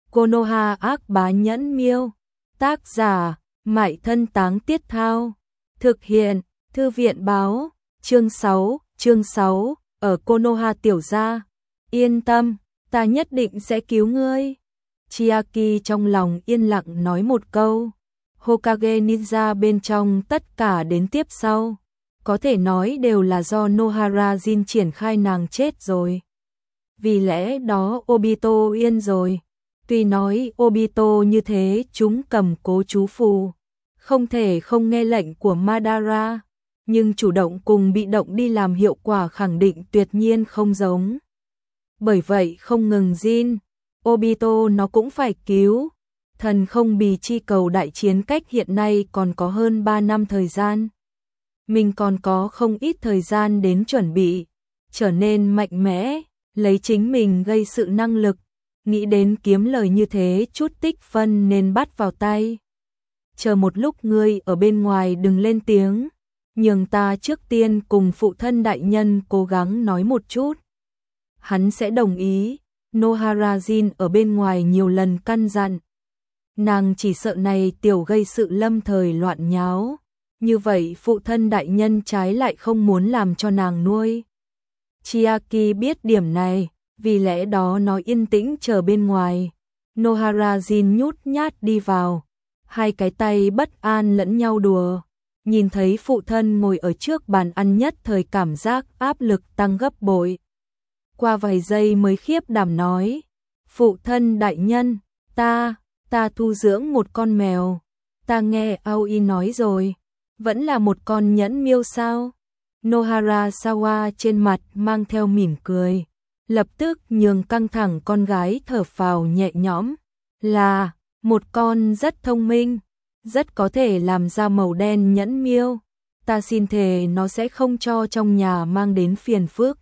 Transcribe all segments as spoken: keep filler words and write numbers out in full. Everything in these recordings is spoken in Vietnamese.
Konoha ác bá nhẫn miêu. Tác giả, Mại Thân Táng Tiết Thao. Thực hiện, Thư viện báo. Chương sáu, chương sáu, ở Konoha tiểu gia. Yên tâm, ta nhất định sẽ cứu ngươi. Chiaki trong lòng yên lặng nói một câu. Hokage ninja bên trong tất cả đến tiếp sau. Có thể nói đều là do Nohara Jin triển khai nàng chết rồi. Vì lẽ đó Obito yên rồi. Tuy nói Obito như thế chúng cầm cố chú phù, không thể không nghe lệnh của Madara, nhưng chủ động cùng bị động đi làm hiệu quả khẳng định tuyệt nhiên không giống. Bởi vậy không ngừng Jin, Obito nó cũng phải cứu. Thần không bì chi cầu đại chiến cách hiện nay còn có hơn ba năm thời gian. Mình còn có không ít thời gian đến chuẩn bị, trở nên mạnh mẽ, lấy chính mình gây sự năng lực. Nghĩ đến kiếm lời như thế chút tích phân nên bắt vào tay. Chờ một lúc ngươi ở bên ngoài đừng lên tiếng, nhường ta trước tiên cùng phụ thân đại nhân cố gắng nói một chút. Hắn sẽ đồng ý. Nohara Jin ở bên ngoài nhiều lần căn dặn. Nàng chỉ sợ này tiểu gây sự lâm thời loạn nháo. Như vậy phụ thân đại nhân trái lại không muốn làm cho nàng nuôi. Chiaki biết điểm này, vì lẽ đó nói yên tĩnh chờ bên ngoài. Nohara Jin nhút nhát đi vào, hai cái tay bất an lẫn nhau đùa. Nhìn thấy phụ thân ngồi ở trước bàn ăn nhất thời cảm giác áp lực tăng gấp bội. Qua vài giây mới khiếp đảm nói, phụ thân đại nhân, ta, ta thu dưỡng một con mèo. Ta nghe Aoi nói rồi, vẫn là một con nhẫn miêu sao? Nohara Sawa trên mặt mang theo mỉm cười, lập tức nhường căng thẳng con gái thở phào nhẹ nhõm. Là, một con rất thông minh, rất có thể làm ra màu đen nhẫn miêu. Ta xin thề nó sẽ không cho trong nhà mang đến phiền phức.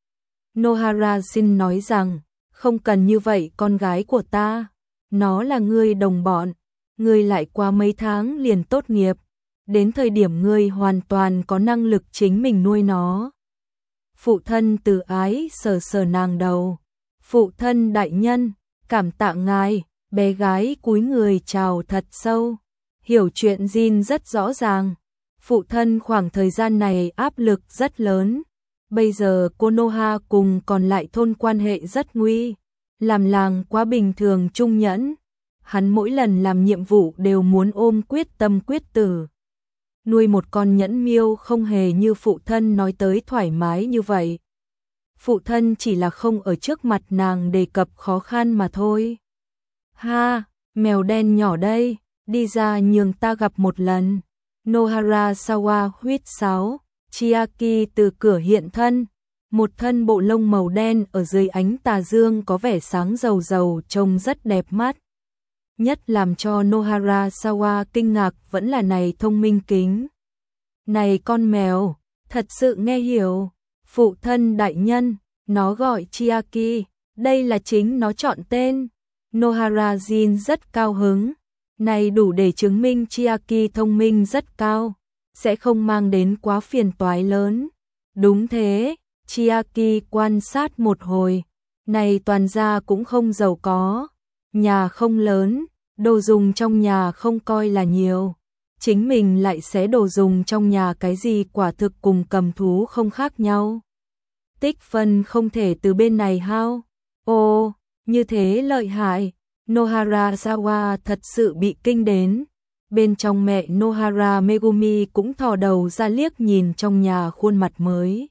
Nohara Jin nói rằng, không cần như vậy con gái của ta, nó là ngươi đồng bọn, ngươi lại qua mấy tháng liền tốt nghiệp, đến thời điểm ngươi hoàn toàn có năng lực chính mình nuôi nó. Phụ thân từ ái sờ sờ nàng đầu, phụ thân đại nhân, cảm tạ ngài. Bé gái cúi người chào thật sâu, hiểu chuyện Jin rất rõ ràng. Phụ thân khoảng thời gian này áp lực rất lớn. Bây giờ Konoha cùng còn lại thôn quan hệ rất nguy, làm làng quá bình thường trung nhẫn. Hắn mỗi lần làm nhiệm vụ đều muốn ôm quyết tâm quyết tử. Nuôi một con nhẫn miêu không hề như phụ thân nói tới thoải mái như vậy. Phụ thân chỉ là không ở trước mặt nàng đề cập khó khăn mà thôi. Ha, mèo đen nhỏ đây, đi ra nhường ta gặp một lần. Nohara Sawa huýt sáo. Chiaki từ cửa hiện thân, một thân bộ lông màu đen ở dưới ánh tà dương có vẻ sáng rầu rầu trông rất đẹp mắt. Nhất làm cho Nohara Sawa kinh ngạc vẫn là này thông minh kính. Này con mèo, thật sự nghe hiểu. Phụ thân đại nhân, nó gọi Chiaki, đây là chính nó chọn tên. Nohara Jin rất cao hứng, này đủ để chứng minh Chiaki thông minh rất cao, sẽ không mang đến quá phiền toái lớn. Đúng thế, Chiaki quan sát một hồi, này toàn gia cũng không giàu có, nhà không lớn, đồ dùng trong nhà không coi là nhiều. Chính mình lại xé đồ dùng trong nhà cái gì quả thực cùng cầm thú không khác nhau. Tích phân không thể từ bên này hao. Ồ, như thế lợi hại. Nohara Sawa thật sự bị kinh đến. Bên trong mẹ Nohara Megumi cũng thò đầu ra liếc nhìn trong nhà khuôn mặt mới.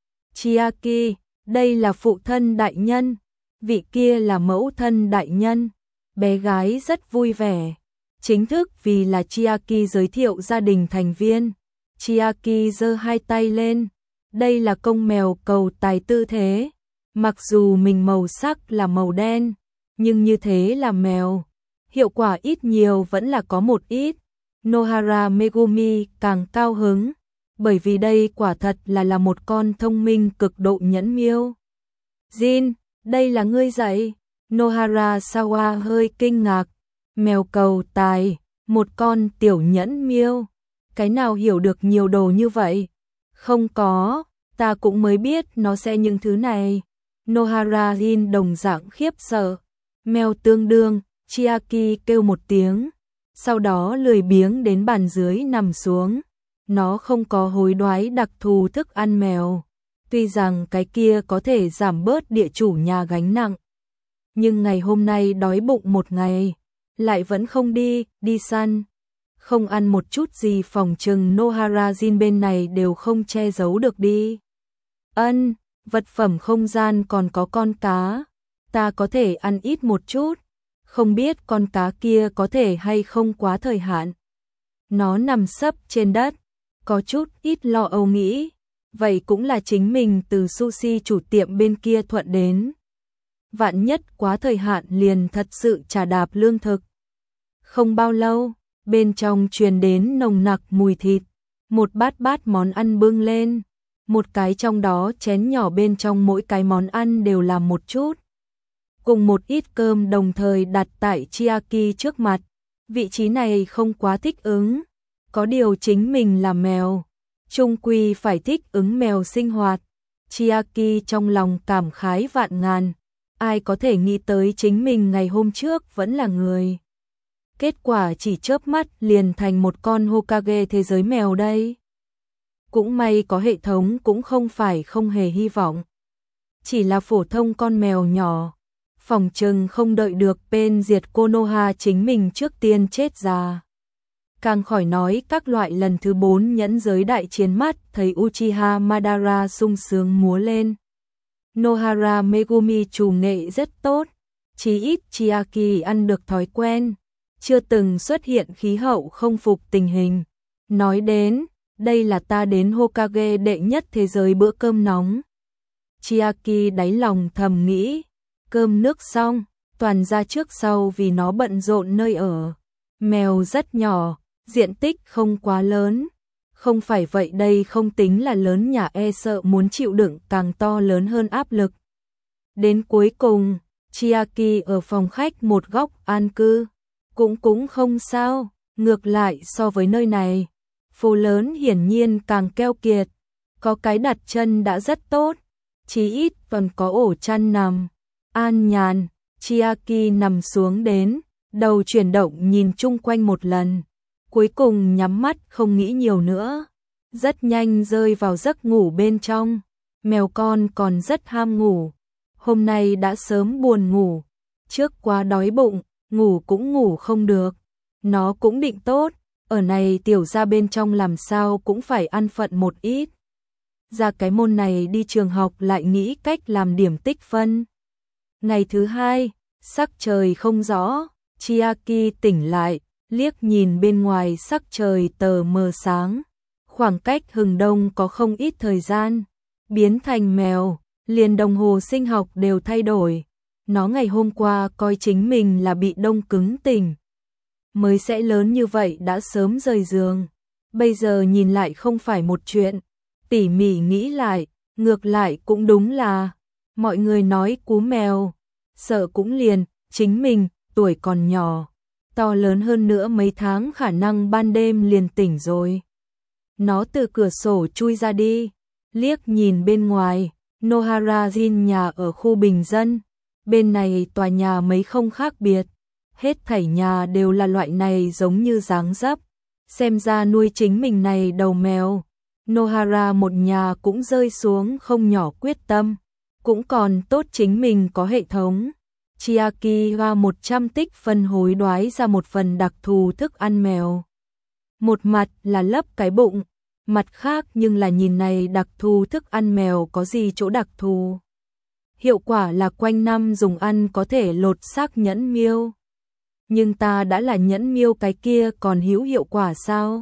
Chiaki, đây là phụ thân đại nhân, vị kia là mẫu thân đại nhân. Bé gái rất vui vẻ. Chính thức vì là Chiaki giới thiệu gia đình thành viên. Chiaki giơ hai tay lên. Đây là công mèo cầu tài tư thế. Mặc dù mình màu sắc là màu đen, nhưng như thế là mèo. Hiệu quả ít nhiều vẫn là có một ít. Nohara Megumi càng cao hứng, bởi vì đây quả thật là là một con thông minh cực độ nhẫn miêu. Jin, đây là ngươi dạy. Nohara Sawa hơi kinh ngạc. Mèo cầu tài, một con tiểu nhẫn miêu. Cái nào hiểu được nhiều đồ như vậy? Không có, ta cũng mới biết nó sẽ những thứ này. Nohara Jin đồng dạng khiếp sợ. Mèo tương đương, Chiaki kêu một tiếng, sau đó lười biếng đến bàn dưới nằm xuống. Nó không có hối đoái đặc thù thức ăn mèo. Tuy rằng cái kia có thể giảm bớt địa chủ nhà gánh nặng. Nhưng ngày hôm nay đói bụng một ngày, lại vẫn không đi, đi săn. Không ăn một chút gì phòng trừng Noharajin bên này đều không che giấu được đi. Ân, vật phẩm không gian còn có con cá. Ta có thể ăn ít một chút. Không biết con cá kia có thể hay không quá thời hạn. Nó nằm sấp trên đất, có chút ít lo âu nghĩ. Vậy cũng là chính mình từ sushi chủ tiệm bên kia thuận đến. Vạn nhất quá thời hạn liền thật sự trả đạp lương thực. Không bao lâu, bên trong truyền đến nồng nặc mùi thịt. Một bát bát món ăn bưng lên. Một cái trong đó chén nhỏ bên trong mỗi cái món ăn đều là một chút. Cùng một ít cơm đồng thời đặt tại Chiaki trước mặt. Vị trí này không quá thích ứng. Có điều chính mình là mèo. Chung quy phải thích ứng mèo sinh hoạt. Chiaki trong lòng cảm khái vạn ngàn. Ai có thể nghĩ tới chính mình ngày hôm trước vẫn là người. Kết quả chỉ chớp mắt liền thành một con Hokage thế giới mèo đây. Cũng may có hệ thống cũng không phải không hề hy vọng. Chỉ là phổ thông con mèo nhỏ. Phòng trừng không đợi được bên diệt Konoha chính mình trước tiên chết già. Càng khỏi nói các loại lần thứ bốn nhẫn giới đại chiến mắt thấy Uchiha Madara sung sướng múa lên. Nohara Megumi chủ nghệ rất tốt, chí ít Chiaki ăn được thói quen, chưa từng xuất hiện khí hậu không phục tình hình. Nói đến, đây là ta đến Hokage đệ nhất thế giới bữa cơm nóng. Chiaki đáy lòng thầm nghĩ, cơm nước xong, toàn ra trước sau vì nó bận rộn nơi ở. Mèo rất nhỏ, diện tích không quá lớn. Không phải vậy đây không tính là lớn nhà e sợ muốn chịu đựng càng to lớn hơn áp lực. Đến cuối cùng, Chiaki ở phòng khách một góc an cư. Cũng cũng không sao, ngược lại so với nơi này. Phố lớn hiển nhiên càng keo kiệt. Có cái đặt chân đã rất tốt. Chí ít còn có ổ chăn nằm. An nhàn, Chiaki nằm xuống đến. Đầu chuyển động nhìn chung quanh một lần. Cuối cùng nhắm mắt không nghĩ nhiều nữa. Rất nhanh rơi vào giấc ngủ bên trong. Mèo con còn rất ham ngủ. Hôm nay đã sớm buồn ngủ. Trước quá đói bụng, ngủ cũng ngủ không được. Nó cũng định tốt. Ở này tiểu ra bên trong làm sao cũng phải ăn phận một ít. Ra cái môn này đi trường học lại nghĩ cách làm điểm tích phân. Ngày thứ hai, sắc trời không rõ. Chiaki tỉnh lại. Liếc nhìn bên ngoài sắc trời tờ mờ sáng. Khoảng cách hừng đông có không ít thời gian. Biến thành mèo, liền đồng hồ sinh học đều thay đổi. Nó ngày hôm qua coi chính mình là bị đông cứng tỉnh. Mới sẽ lớn như vậy đã sớm rời giường. Bây giờ nhìn lại không phải một chuyện. Tỉ mỉ nghĩ lại, ngược lại cũng đúng là. Mọi người nói cú mèo. Sợ cũng liền, chính mình, tuổi còn nhỏ. To lớn hơn nữa mấy tháng khả năng ban đêm liền tỉnh rồi. Nó từ cửa sổ chui ra đi, liếc nhìn bên ngoài, Noharajin nhà ở khu bình dân. Bên này tòa nhà mấy không khác biệt, hết thảy nhà đều là loại này giống như dáng dấp. Xem ra nuôi chính mình này đầu mèo, Nohara một nhà cũng rơi xuống không nhỏ quyết tâm. Cũng còn tốt chính mình có hệ thống. Chiaki hoa một trăm tích phân hối đoái ra một phần đặc thù thức ăn mèo. Một mặt là lấp cái bụng, mặt khác nhưng là nhìn này đặc thù thức ăn mèo có gì chỗ đặc thù. Hiệu quả là quanh năm dùng ăn có thể lột xác nhẫn miêu. Nhưng ta đã là nhẫn miêu cái kia còn hữu hiệu quả sao?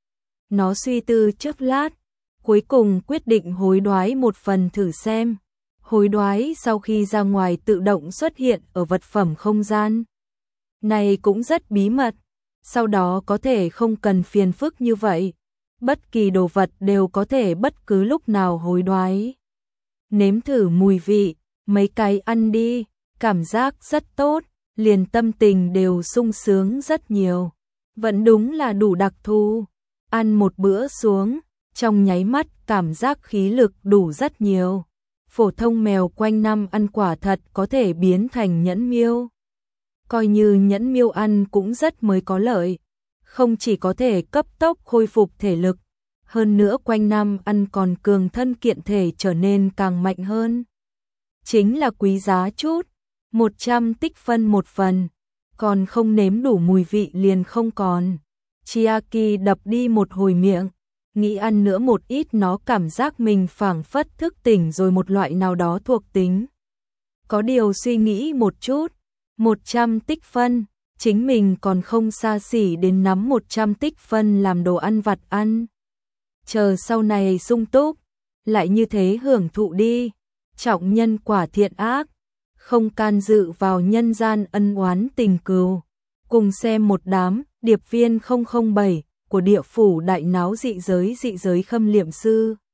Nó suy tư chốc lát, cuối cùng quyết định hối đoái một phần thử xem. Hối đoái sau khi ra ngoài tự động xuất hiện ở vật phẩm không gian. Này cũng rất bí mật, sau đó có thể không cần phiền phức như vậy. Bất kỳ đồ vật đều có thể bất cứ lúc nào hối đoái. Nếm thử mùi vị, mấy cái ăn đi, cảm giác rất tốt, liền tâm tình đều sung sướng rất nhiều. Vẫn đúng là đủ đặc thù, ăn một bữa xuống, trong nháy mắt cảm giác khí lực đủ rất nhiều. Phổ thông mèo quanh năm ăn quả thật có thể biến thành nhẫn miêu. coi như nhẫn miêu ăn cũng rất mới có lợi, không chỉ có thể cấp tốc khôi phục thể lực, hơn nữa quanh năm ăn còn cường thân kiện thể trở nên càng mạnh hơn. Chính là quý giá chút, một trăm tích phân một phần, còn không nếm đủ mùi vị liền không còn. Chiaki đập đi một hồi miệng, nghĩ ăn nữa một ít nó cảm giác mình phảng phất thức tỉnh rồi một loại nào đó thuộc tính. Có điều suy nghĩ một chút, một trăm tích phân, chính mình còn không xa xỉ đến nắm một trăm tích phân làm đồ ăn vặt ăn. Chờ sau này sung túc, lại như thế hưởng thụ đi, trọng nhân quả thiện ác, không can dự vào nhân gian ân oán tình cừu. Cùng xem một đám điệp viên không không bảy của địa phủ đại náo dị giới dị giới khâm liệm sư.